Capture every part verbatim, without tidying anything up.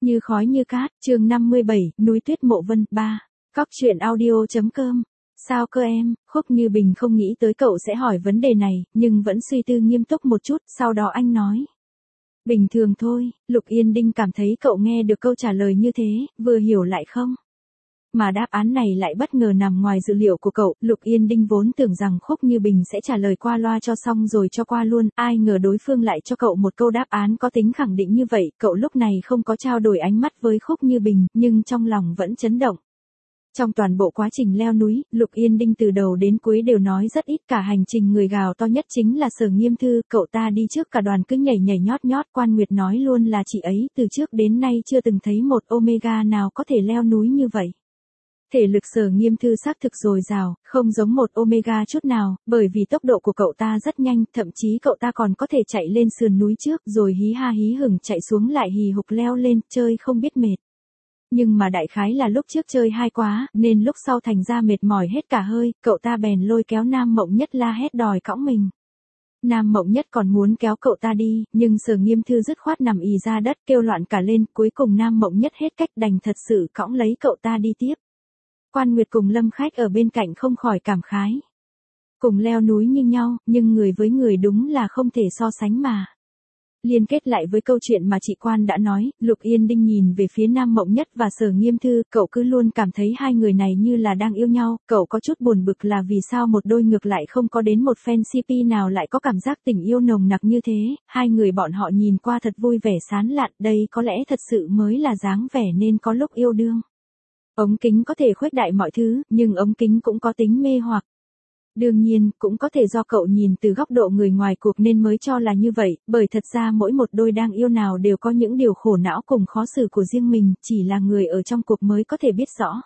Như khói như cát, chương năm mươi bảy, núi tuyết Mộ Vân, ba. Cóc truyện audio.com. Sao cơ em? Khúc Như Bình không nghĩ tới cậu sẽ hỏi vấn đề này, nhưng vẫn suy tư nghiêm túc một chút, sau đó anh nói. Bình thường thôi. Lục Yên Đinh cảm thấy cậu nghe được câu trả lời như thế, vừa hiểu lại không? Mà đáp án này lại bất ngờ nằm ngoài dự liệu của cậu. Lục Yên Đinh vốn tưởng rằng Khúc Như Bình sẽ trả lời qua loa cho xong rồi cho qua luôn, ai ngờ đối phương lại cho cậu một câu đáp án có tính khẳng định như vậy. Cậu lúc này không có trao đổi ánh mắt với Khúc Như Bình, nhưng trong lòng vẫn chấn động. Trong toàn bộ quá trình leo núi, Lục Yên Đinh từ đầu đến cuối đều nói rất ít, cả hành trình người gào to nhất chính là Sở Nghiêm Thư, cậu ta đi trước cả đoàn cứ nhảy nhảy nhót nhót. Quan Nguyệt nói luôn là chị ấy từ trước đến nay chưa từng thấy một Omega nào có thể leo núi như vậy. Thể lực Sở Nghiêm Thư xác thực dồi dào, không giống một Omega chút nào, bởi vì tốc độ của cậu ta rất nhanh, thậm chí cậu ta còn có thể chạy lên sườn núi trước rồi hí ha hí hửng chạy xuống lại hì hục leo lên, chơi không biết mệt. Nhưng mà đại khái là lúc trước chơi hay quá, nên lúc sau thành ra mệt mỏi hết cả hơi, cậu ta bèn lôi kéo Nam Mộng Nhất la hét đòi cõng mình. Nam Mộng Nhất còn muốn kéo cậu ta đi, nhưng Sở Nghiêm Thư dứt khoát nằm ì ra đất kêu loạn cả lên, cuối cùng Nam Mộng Nhất hết cách đành thật sự cõng lấy cậu ta đi tiếp. Quan Nguyệt cùng Lâm Khách ở bên cạnh không khỏi cảm khái. Cùng leo núi như nhau, nhưng người với người đúng là không thể so sánh mà. Liên kết lại với câu chuyện mà chị Quan đã nói, Lục Yên Đinh nhìn về phía Nam Mộng Nhất và Sở Nghiêm Thư, cậu cứ luôn cảm thấy hai người này như là đang yêu nhau, cậu có chút buồn bực là vì sao một đôi ngược lại không có đến một fan xê pê nào lại có cảm giác tình yêu nồng nặc như thế, hai người bọn họ nhìn qua thật vui vẻ sán lạn, đây có lẽ thật sự mới là dáng vẻ nên có lúc yêu đương. Ống kính có thể khuếch đại mọi thứ, nhưng ống kính cũng có tính mê hoặc. Đương nhiên, cũng có thể do cậu nhìn từ góc độ người ngoài cuộc nên mới cho là như vậy, bởi thật ra mỗi một đôi đang yêu nào đều có những điều khổ não cùng khó xử của riêng mình, chỉ là người ở trong cuộc mới có thể biết rõ.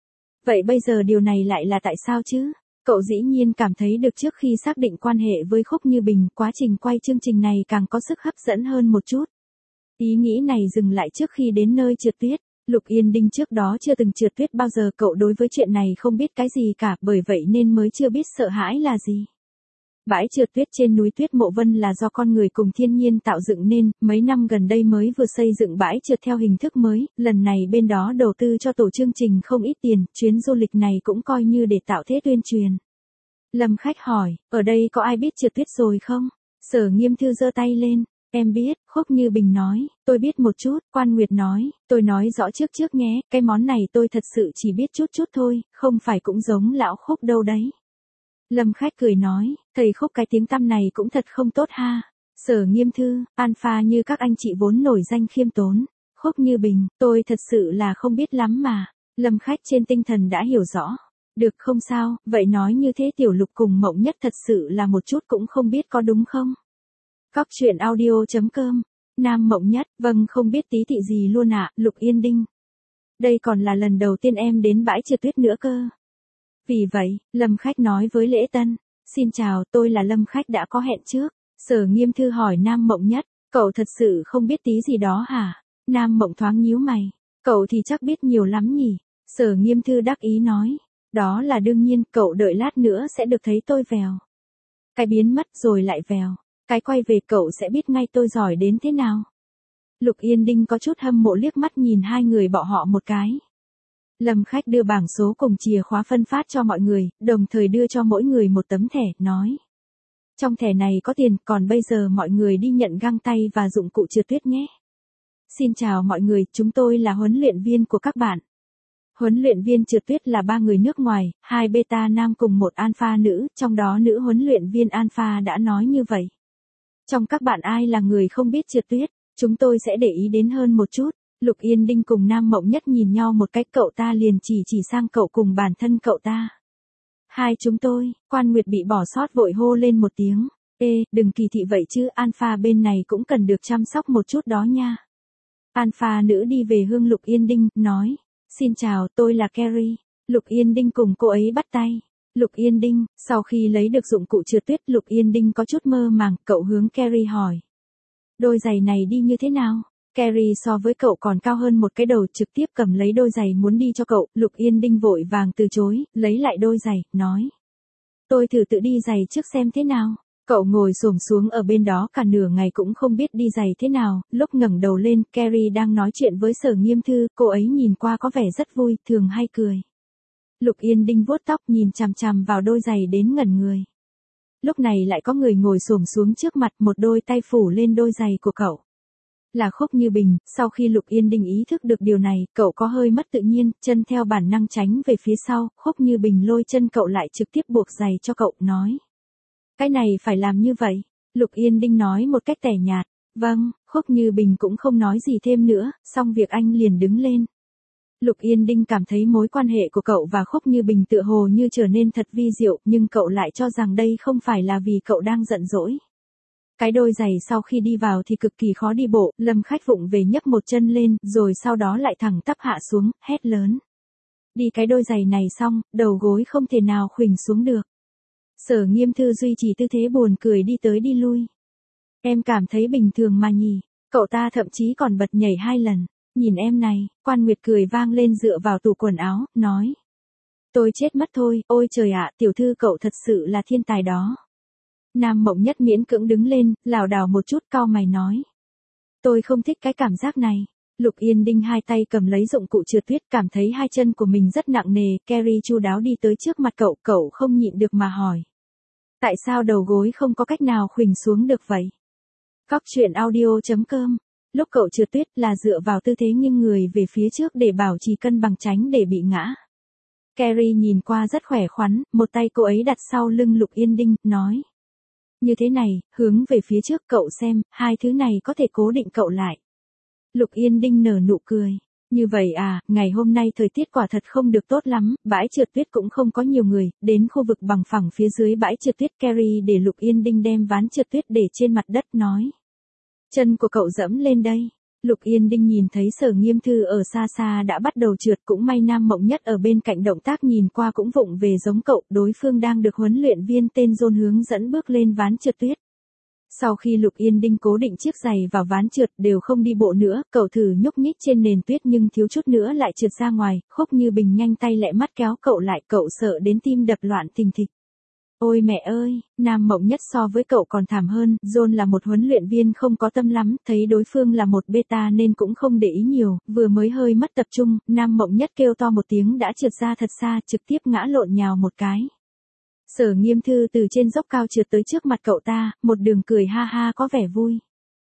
Vậy bây giờ điều này lại là tại sao chứ? Cậu dĩ nhiên cảm thấy được trước khi xác định quan hệ với Khúc Như Bình, quá trình quay chương trình này càng có sức hấp dẫn hơn một chút. Ý nghĩ này dừng lại trước khi đến nơi trượt tuyết. Lục Yên Đinh trước đó chưa từng trượt tuyết bao giờ, cậu đối với chuyện này không biết cái gì cả, bởi vậy nên mới chưa biết sợ hãi là gì. Bãi trượt tuyết trên núi tuyết Mộ Vân là do con người cùng thiên nhiên tạo dựng nên, mấy năm gần đây mới vừa xây dựng bãi trượt theo hình thức mới, lần này bên đó đầu tư cho tổ chương trình không ít tiền, chuyến du lịch này cũng coi như để tạo thế tuyên truyền. Lâm Khách hỏi, ở đây có ai biết trượt tuyết rồi không? Sở Nghiêm Thư giơ tay lên. Em biết, Khúc Như Bình nói, tôi biết một chút. Quan Nguyệt nói, tôi nói rõ trước trước nhé, cái món này tôi thật sự chỉ biết chút chút thôi, không phải cũng giống lão Khúc đâu đấy. Lâm Khách cười nói, thầy Khúc cái tiếng tăm này cũng thật không tốt ha. Sở Nghiêm Thư, alpha như các anh chị vốn nổi danh khiêm tốn. Khúc Như Bình, tôi thật sự là không biết lắm mà. Lâm Khách trên tinh thần đã hiểu rõ. Được không sao, vậy nói như thế Tiểu Lục cùng Mộng Nhất thật sự là một chút cũng không biết có đúng không? Cóc truyện audio.com. Nam Mộng Nhất, vâng không biết tí tị gì luôn ạ. Lục Yên Đinh. Đây còn là lần đầu tiên em đến bãi trượt tuyết nữa cơ. Vì vậy, Lâm Khách nói với Lễ Tân. Xin chào, tôi là Lâm Khách đã có hẹn trước. Sở Nghiêm Thư hỏi Nam Mộng Nhất, cậu thật sự không biết tí gì đó hả? Nam Mộng thoáng nhíu mày. Cậu thì chắc biết nhiều lắm nhỉ? Sở Nghiêm Thư đắc ý nói. Đó là đương nhiên, cậu đợi lát nữa sẽ được thấy tôi vèo. Cái biến mất rồi lại vèo. Cái quay về cậu sẽ biết ngay tôi giỏi đến thế nào. Lục Yên Đinh có chút hâm mộ liếc mắt nhìn hai người bọn họ một cái. Lâm Khách đưa bảng số cùng chìa khóa phân phát cho mọi người, đồng thời đưa cho mỗi người một tấm thẻ, nói. Trong thẻ này có tiền, còn bây giờ mọi người đi nhận găng tay và dụng cụ trượt tuyết nhé. Xin chào mọi người, chúng tôi là huấn luyện viên của các bạn. Huấn luyện viên trượt tuyết là ba người nước ngoài, hai beta nam cùng một alpha nữ, trong đó nữ huấn luyện viên alpha đã nói như vậy. Trong các bạn ai là người không biết trượt tuyết, chúng tôi sẽ để ý đến hơn một chút. Lục Yên Đinh cùng Nam Mộng Nhất nhìn nhau một cách, cậu ta liền chỉ chỉ sang cậu cùng bản thân cậu ta. Hai chúng tôi. Quan Nguyệt bị bỏ sót vội hô lên một tiếng. Ê, đừng kỳ thị vậy chứ, alpha bên này cũng cần được chăm sóc một chút đó nha. Alpha nữ đi về hướng Lục Yên Đinh, nói. Xin chào, tôi là Carrie. Lục Yên Đinh cùng cô ấy bắt tay. Lục Yên Đinh, sau khi lấy được dụng cụ trượt tuyết, Lục Yên Đinh có chút mơ màng, cậu hướng Carrie hỏi. Đôi giày này đi như thế nào? Carrie so với cậu còn cao hơn một cái đầu, trực tiếp cầm lấy đôi giày muốn đi cho cậu. Lục Yên Đinh vội vàng từ chối, lấy lại đôi giày, nói. Tôi thử tự đi giày trước xem thế nào. Cậu ngồi xổm xuống ở bên đó cả nửa ngày cũng không biết đi giày thế nào, lúc ngẩng đầu lên, Carrie đang nói chuyện với Sở Nghiêm Thư, cô ấy nhìn qua có vẻ rất vui, thường hay cười. Lục Yên Đinh vuốt tóc nhìn chằm chằm vào đôi giày đến ngẩn người. Lúc này lại có người ngồi xổm xuống trước mặt, một đôi tay phủ lên đôi giày của cậu. Là Khúc Như Bình. Sau khi Lục Yên Đinh ý thức được điều này, cậu có hơi mất tự nhiên, chân theo bản năng tránh về phía sau, Khúc Như Bình lôi chân cậu lại trực tiếp buộc giày cho cậu, nói. Cái này phải làm như vậy. Lục Yên Đinh nói một cách tẻ nhạt. Vâng, Khúc Như Bình cũng không nói gì thêm nữa, xong việc anh liền đứng lên. Lục Yên Đinh cảm thấy mối quan hệ của cậu và Khúc Như Bình tựa hồ như trở nên thật vi diệu, nhưng cậu lại cho rằng đây không phải là vì cậu đang giận dỗi. Cái đôi giày sau khi đi vào thì cực kỳ khó đi bộ, Lâm Khách vụng về nhấc một chân lên, rồi sau đó lại thẳng tắp hạ xuống, hét lớn. Đi cái đôi giày này xong, đầu gối không thể nào khuỳnh xuống được. Sở Nghiêm Thư duy trì tư thế buồn cười đi tới đi lui. Em cảm thấy bình thường mà nhỉ, cậu ta thậm chí còn bật nhảy hai lần. Nhìn em này, Quan Nguyệt cười vang lên dựa vào tủ quần áo, nói. Tôi chết mất thôi, ôi trời ạ, tiểu thư cậu thật sự là thiên tài đó. Nam Mộng Nhất miễn cưỡng đứng lên, lảo đảo một chút cau mày nói. Tôi không thích cái cảm giác này. Lục Yên Đinh hai tay cầm lấy dụng cụ trượt tuyết, cảm thấy hai chân của mình rất nặng nề, Carrie chu đáo đi tới trước mặt cậu, cậu không nhịn được mà hỏi. Tại sao đầu gối không có cách nào khuỳnh xuống được vậy? Cóc truyện audio chấm com. Lúc cậu trượt tuyết là dựa vào tư thế nghiêng người về phía trước để bảo trì cân bằng tránh để bị ngã. Carrie nhìn qua rất khỏe khoắn, một tay cô ấy đặt sau lưng Lục Yên Đinh, nói. Như thế này, hướng về phía trước cậu xem, hai thứ này có thể cố định cậu lại. Lục Yên Đinh nở nụ cười. Như vậy à, ngày hôm nay thời tiết quả thật không được tốt lắm, bãi trượt tuyết cũng không có nhiều người, đến khu vực bằng phẳng phía dưới bãi trượt tuyết, Carrie để Lục Yên Đinh đem ván trượt tuyết để trên mặt đất, nói. Chân của cậu dẫm lên đây. Lục Yên Đinh nhìn thấy Sở Nghiêm Thư ở xa xa đã bắt đầu trượt, cũng may Nam Mộng Nhất ở bên cạnh động tác nhìn qua cũng vụng về giống cậu, đối phương đang được huấn luyện viên tên John hướng dẫn bước lên ván trượt tuyết. Sau khi Lục Yên Đinh cố định chiếc giày vào ván trượt đều không đi bộ nữa, cậu thử nhúc nhích trên nền tuyết nhưng thiếu chút nữa lại trượt ra ngoài, Khúc Như Bình nhanh tay lẹ mắt kéo cậu lại, cậu sợ đến tim đập loạn thình thịch. Ôi mẹ ơi, Nam Mộng Nhất so với cậu còn thảm hơn, John là một huấn luyện viên không có tâm lắm, thấy đối phương là một beta nên cũng không để ý nhiều, vừa mới hơi mất tập trung, Nam Mộng Nhất kêu to một tiếng đã trượt ra thật xa, trực tiếp ngã lộn nhào một cái. Sở Nghiêm Thư từ trên dốc cao trượt tới trước mặt cậu ta, một đường cười ha ha có vẻ vui.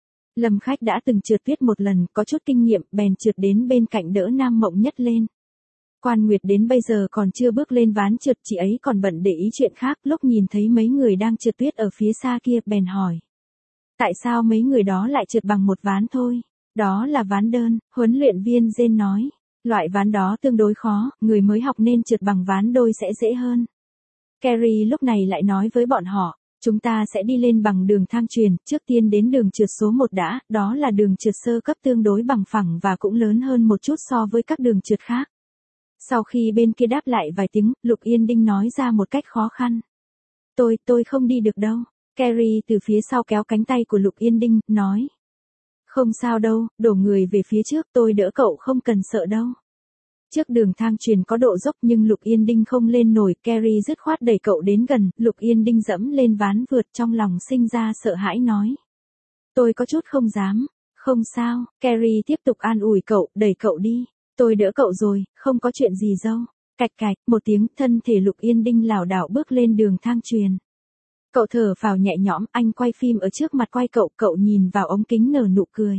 Lâm Khách đã từng trượt tuyết một lần, có chút kinh nghiệm, bèn trượt đến bên cạnh đỡ Nam Mộng Nhất lên. Quan Nguyệt đến bây giờ còn chưa bước lên ván trượt, chị ấy còn bận để ý chuyện khác, lúc nhìn thấy mấy người đang trượt tuyết ở phía xa kia, bèn hỏi. Tại sao mấy người đó lại trượt bằng một ván thôi? Đó là ván đơn, huấn luyện viên Jane nói. Loại ván đó tương đối khó, người mới học nên trượt bằng ván đôi sẽ dễ hơn. Carrie lúc này lại nói với bọn họ, chúng ta sẽ đi lên bằng đường thang truyền, trước tiên đến đường trượt số một đã, đó là đường trượt sơ cấp tương đối bằng phẳng và cũng lớn hơn một chút so với các đường trượt khác. Sau khi bên kia đáp lại vài tiếng, Lục Yên Đinh nói ra một cách khó khăn. Tôi, tôi không đi được đâu. Carrie từ phía sau kéo cánh tay của Lục Yên Đinh, nói. Không sao đâu, đổ người về phía trước, tôi đỡ cậu không cần sợ đâu. Trước đường thang truyền có độ dốc nhưng Lục Yên Đinh không lên nổi, Carrie dứt khoát đẩy cậu đến gần, Lục Yên Đinh dẫm lên ván vượt, trong lòng sinh ra sợ hãi nói. Tôi có chút không dám. Không sao, Carrie tiếp tục an ủi cậu, đẩy cậu đi. Tôi đỡ cậu rồi, không có chuyện gì đâu. Cạch cạch, một tiếng, thân thể Lục Yên Đinh lảo đảo bước lên đường thang truyền. Cậu thở phào nhẹ nhõm, anh quay phim ở trước mặt quay cậu, cậu nhìn vào ống kính nở nụ cười.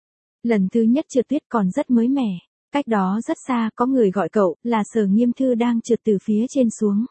Lần thứ nhất trượt tuyết còn rất mới mẻ. Cách đó rất xa có người gọi cậu, là Sở Nghiêm Thư đang trượt từ phía trên xuống.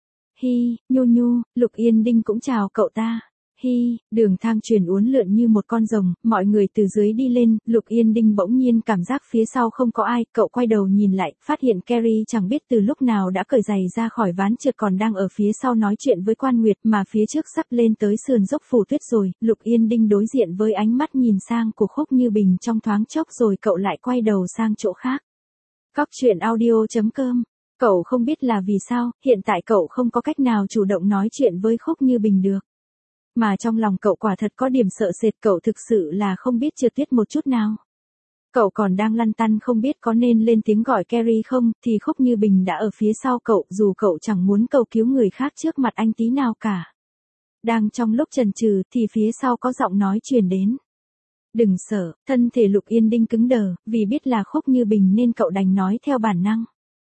Hi, nhu nhu, Lục Yên Đinh cũng chào cậu ta. Hi, đường thang truyền uốn lượn như một con rồng, mọi người từ dưới đi lên, Lục Yên Đinh bỗng nhiên cảm giác phía sau không có ai, cậu quay đầu nhìn lại, phát hiện Carrie chẳng biết từ lúc nào đã cởi giày ra khỏi ván trượt còn đang ở phía sau nói chuyện với Quan Nguyệt, mà phía trước sắp lên tới sườn dốc phủ tuyết rồi, Lục Yên Đinh đối diện với ánh mắt nhìn sang của Khúc Như Bình trong thoáng chốc rồi cậu lại quay đầu sang chỗ khác. Cóc truyện audio chấm com. Cậu không biết là vì sao, hiện tại cậu không có cách nào chủ động nói chuyện với Khúc Như Bình được. Mà trong lòng cậu quả thật có điểm sợ sệt, cậu thực sự là không biết trượt tuyết một chút nào. Cậu còn đang lăn tăn không biết có nên lên tiếng gọi Carrie không, thì Khúc Như Bình đã ở phía sau cậu, dù cậu chẳng muốn cầu cứu người khác trước mặt anh tí nào cả. Đang trong lúc chần chừ thì phía sau có giọng nói truyền đến. Đừng sợ, thân thể Lục Yên Đinh cứng đờ, vì biết là Khúc Như Bình nên cậu đành nói theo bản năng.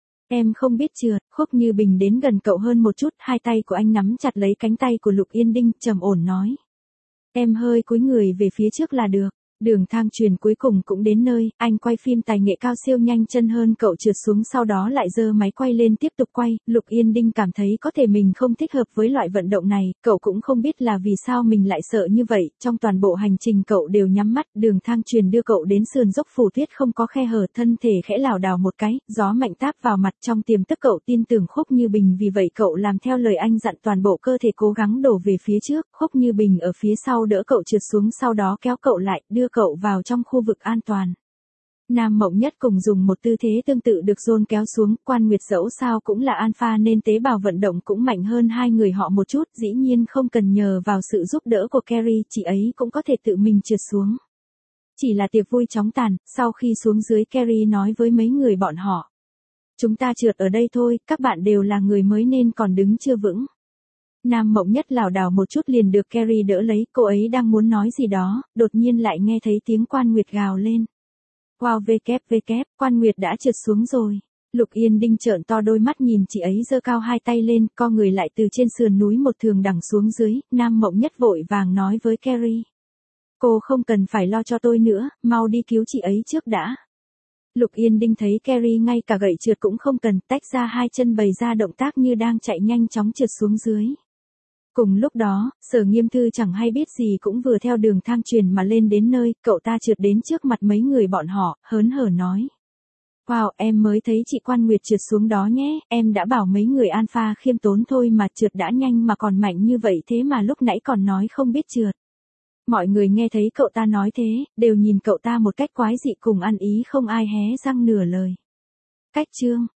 Em không biết trượt. Khúc Như Bình đến gần cậu hơn một chút, hai tay của anh nắm chặt lấy cánh tay của Lục Yên Đinh, trầm ổn nói. Em hơi cúi người về phía trước là được. Đường thang truyền cuối cùng cũng đến nơi, anh quay phim tài nghệ cao siêu nhanh chân hơn cậu trượt xuống, sau đó lại giơ máy quay lên tiếp tục quay. Lục Yên Đinh cảm thấy có thể mình không thích hợp với loại vận động này, cậu cũng không biết là vì sao mình lại sợ như vậy. Trong toàn bộ hành trình cậu đều nhắm mắt, đường thang truyền đưa cậu đến sườn dốc phủ tuyết không có khe hở, thân thể khẽ lảo đảo một cái, gió mạnh táp vào mặt. Trong tiềm thức cậu tin tưởng Khúc Như Bình, vì vậy cậu làm theo lời anh dặn, toàn bộ cơ thể cố gắng đổ về phía trước. Khúc Như Bình ở phía sau đỡ cậu trượt xuống, sau đó kéo cậu lại, đưa cậu vào vào trong khu vực an toàn. Nam Mộng Nhất cùng dùng một tư thế tương tự được John kéo xuống. Quan Nguyệt dẫu sao cũng là alpha nên tế bào vận động cũng mạnh hơn hai người họ một chút, dĩ nhiên không cần nhờ vào sự giúp đỡ của Carrie, chị ấy cũng có thể tự mình trượt xuống. Chỉ là tiệc vui chóng tàn, sau khi xuống dưới Carrie nói với mấy người bọn họ. Chúng ta trượt ở đây thôi, các bạn đều là người mới nên còn đứng chưa vững. Nam Mộng Nhất lảo đảo một chút liền được Carrie đỡ lấy, cô ấy đang muốn nói gì đó, đột nhiên lại nghe thấy tiếng Quan Nguyệt gào lên. Wow, vê vê vê, Quan Nguyệt đã trượt xuống rồi. Lục Yên Đinh trợn to đôi mắt nhìn chị ấy giơ cao hai tay lên, co người lại từ trên sườn núi một thường đẳng xuống dưới. Nam Mộng Nhất vội vàng nói với Carrie. Cô không cần phải lo cho tôi nữa, mau đi cứu chị ấy trước đã. Lục Yên Đinh thấy Carrie ngay cả gậy trượt cũng không cần, tách ra hai chân bày ra động tác như đang chạy nhanh chóng trượt xuống dưới. Cùng lúc đó, Sở Nghiêm Thư chẳng hay biết gì cũng vừa theo đường thang truyền mà lên đến nơi, cậu ta trượt đến trước mặt mấy người bọn họ, hớn hở nói. Wow, em mới thấy chị Quan Nguyệt trượt xuống đó nhé, em đã bảo mấy người alpha khiêm tốn thôi mà trượt đã nhanh mà còn mạnh như vậy, thế mà lúc nãy còn nói không biết trượt. Mọi người nghe thấy cậu ta nói thế, đều nhìn cậu ta một cách quái dị cùng ăn ý, không ai hé răng nửa lời. Cách chương